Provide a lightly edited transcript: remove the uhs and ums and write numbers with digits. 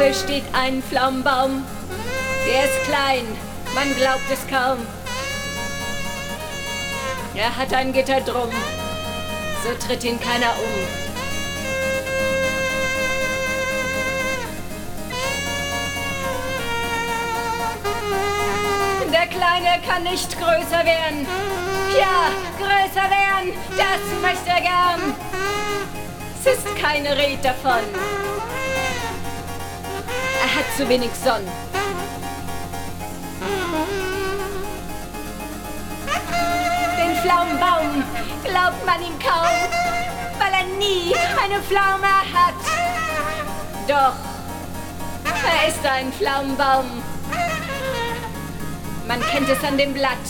Hier steht ein Pflaumenbaum. Der ist klein, man glaubt es kaum. Er hat ein Gitter drum, so tritt ihn keiner um. Der Kleine kann nicht größer werden. Ja, größer werden, das möchte er gern. Es ist keine Rede davon. Er hat zu wenig Sonne. Den Pflaumenbaum glaubt man ihm kaum, weil er nie eine Pflaume hat. Doch, er ist ein Pflaumenbaum. Man kennt es an dem Blatt.